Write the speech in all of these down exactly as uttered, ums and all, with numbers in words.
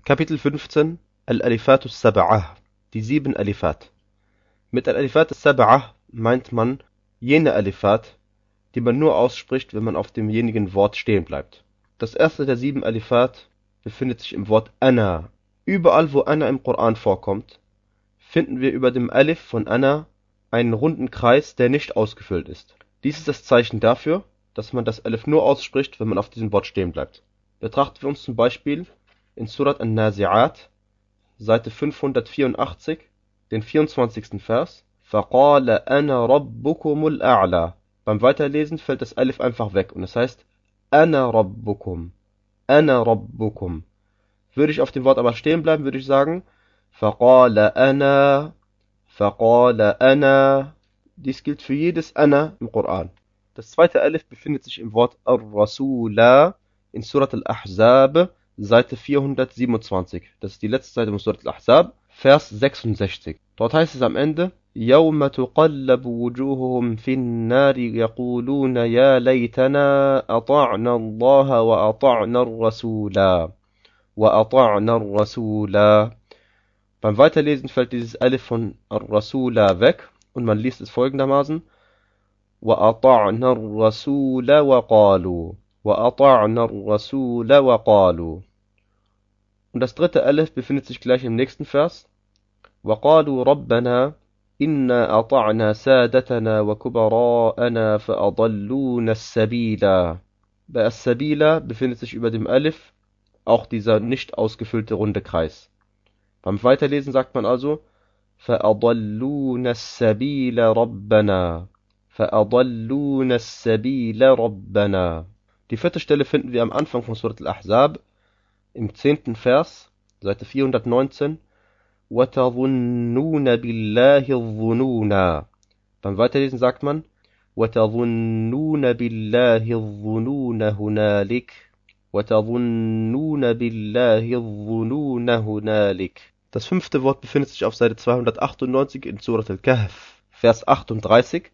Kapitel fünfzehn Al-Alifat as-Sab'ah, die sieben Alifat. Mit Al-Alifat as-Sab'ah meint man jene Alifat, die man nur ausspricht, wenn man auf demjenigen Wort stehen bleibt. Das erste der sieben Alifat befindet sich im Wort Ana. Überall, wo Ana im Koran vorkommt, finden wir über dem Alif von Ana einen runden Kreis, der nicht ausgefüllt ist. Dies ist das Zeichen dafür, dass man das Alif nur ausspricht, wenn man auf diesem Wort stehen bleibt. Betrachten wir uns zum Beispiel in Surat An-Nazi'at, Seite fünfhundertvierundachtzig, den vierundzwanzigsten Vers. فَقَالَ أَنَا رَبُّكُمُ الْأَعْلَى. Beim Weiterlesen fällt das Alif einfach weg und es heißt أَنَا رَبُّكُمْ. أَنَا رَبُّكُمْ. Würde ich auf dem Wort aber stehen bleiben, würde ich sagen فَقَالَ أَنَا فَقَالَ أَنَا. Dies gilt für jedes Ana im Koran. Das zweite Alif befindet sich im Wort Ar-Rasula in Surat Al-Ahzab, Seite vierhundertsiebenundzwanzig. Das ist die letzte Seite von Surat Al-Ahzab, Vers sechsundsechzig. Dort heißt es am Ende: يَوْمَ تُقَلَّبُ وُجُوهُهُمْ فِي النَّارِ يَقُولُونَ يَا لَيْتَنَا أَطَعْنَا اللَّهَ وَأَطَعْنَا الرَّسُولَ وَأَطَعْنَا الرَّسُولَ. Beim Weiterlesen fällt dieses Alif von Ar-Rasula weg und man liest es folgendermaßen: وَأَطَعْنَا الرَّسُولَ وَقَالُوا وَأَطَعْنَا الرَّسُولَ وَقَالُوا. Und das dritte Alif befindet sich gleich im nächsten Vers: وَقَالُوا رَبَّنَا إِنَّا أَطَعْنَا سَادَتَنَا وَكُبَرَاءَنَا فَأَضَلُّونَا السَّبِيلَ. Bei As-Sabila befindet sich über dem Alif auch dieser nicht ausgefüllte runde Kreis. Beim Weiterlesen sagt man also فَأَضَلُّونَا السَّبِيلَ رَبَّنَا فَأَضَلُّونَا السَّبِيلَ رَبَّنَا. Die vierte Stelle finden wir am Anfang von Surat Al-Ahzab, im zehnten Vers, Seite vierhundertneunzehn. وَتَظُنُّونَ بِاللَّهِ الظُّنُونَ. Beim Weiterlesen sagt man وَتَظُنُّونَ بِاللَّهِ الظُّنُونَ هُنَالِكَ وَتَظُنُّونَ بِاللَّهِ الظُّنُونَ هُنَالِكَ. Das fünfte Wort befindet sich auf Seite zweihundertachtundneunzig in Surat Al-Kahf, Vers achtunddreißig.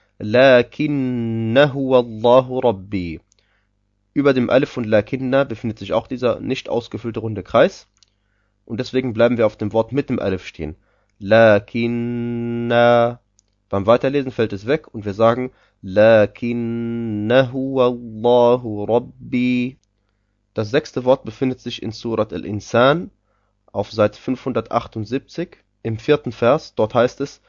لَكِنَّ هُوَ اللَّهُ رَبِّي. Über dem Alif von Lakinna befindet sich auch dieser nicht ausgefüllte runde Kreis. Und deswegen bleiben wir auf dem Wort mit dem Alif stehen. Lakinna. Beim Weiterlesen fällt es weg und wir sagen Lakinna huwa Allahu Rabbi. Das sechste Wort befindet sich in Surat Al-Insan auf Seite fünfhundertachtundsiebzig im vierten Vers. Dort heißt es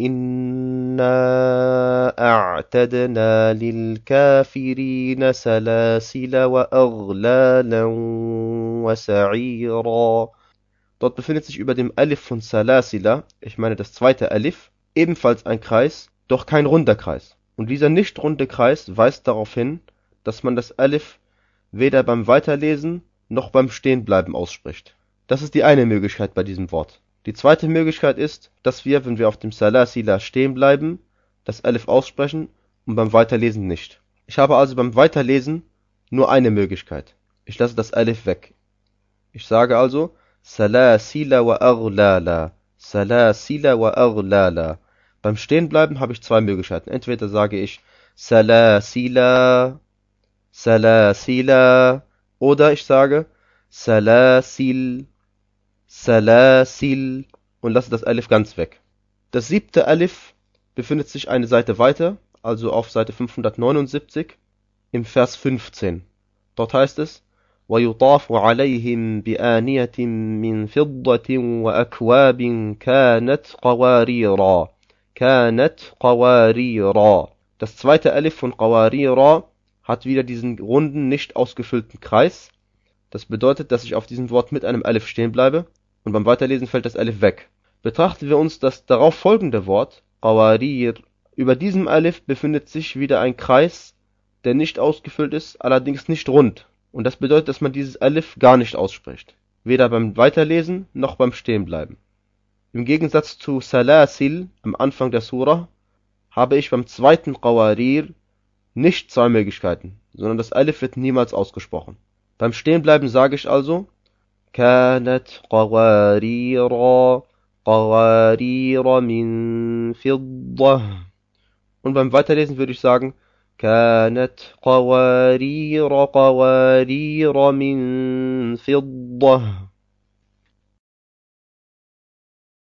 إِنَّا أَعْتَدْنَا لِلْكَافِرِينَ سَلَاسِلَ وَأَغْلَالًا وَسَعِيرًا. Dort befindet sich über dem Alif von Salasila, ich meine das zweite Alif, ebenfalls ein Kreis, doch kein runder Kreis. Und dieser nicht runde Kreis weist darauf hin, dass man das Alif weder beim Weiterlesen noch beim Stehenbleiben ausspricht. Das ist die eine Möglichkeit bei diesem Wort. Die zweite Möglichkeit ist, dass wir, wenn wir auf dem Salasila stehen bleiben, das Alif aussprechen und beim Weiterlesen nicht. Ich habe also beim Weiterlesen nur eine Möglichkeit. Ich lasse das Alif weg. Ich sage also Salasila wa aghlala, Salasila wa aghlala. Beim Stehenbleiben habe ich zwei Möglichkeiten. Entweder sage ich Salasila, Salasila, oder ich sage Salasil, Salasil und lasse das Alif ganz weg. Das siebte Alif befindet sich eine Seite weiter, also auf Seite fünfhundertneunundsiebzig, im Vers fünfzehn. Dort heißt es وَيُطَافُ عَلَيْهِمْ بِآنِيَةٍ مِّن فِضَّةٍ وَأَكْوَابٍ كَانَتْ قَوَارِيرًا كَانَتْ قَوَارِيرًا. Das zweite Alif von قَوَارِيرًا hat wieder diesen runden, nicht ausgefüllten Kreis. Das bedeutet, dass ich auf diesem Wort mit einem Alif stehen bleibe und beim Weiterlesen fällt das Alif weg. Betrachten wir uns das darauf folgende Wort, Qawarir. Über diesem Alif befindet sich wieder ein Kreis, der nicht ausgefüllt ist, allerdings nicht rund. Und das bedeutet, dass man dieses Alif gar nicht ausspricht. Weder beim Weiterlesen noch beim Stehenbleiben. Im Gegensatz zu Salasil am Anfang der Surah habe ich beim zweiten Qawarir nicht zwei Möglichkeiten, sondern das Alif wird niemals ausgesprochen. Beim Stehenbleiben sage ich also كانت قوارير قوارير من فضة. Und beim Weiterlesen würde ich sagen كانت قوارير قوارير من فضة.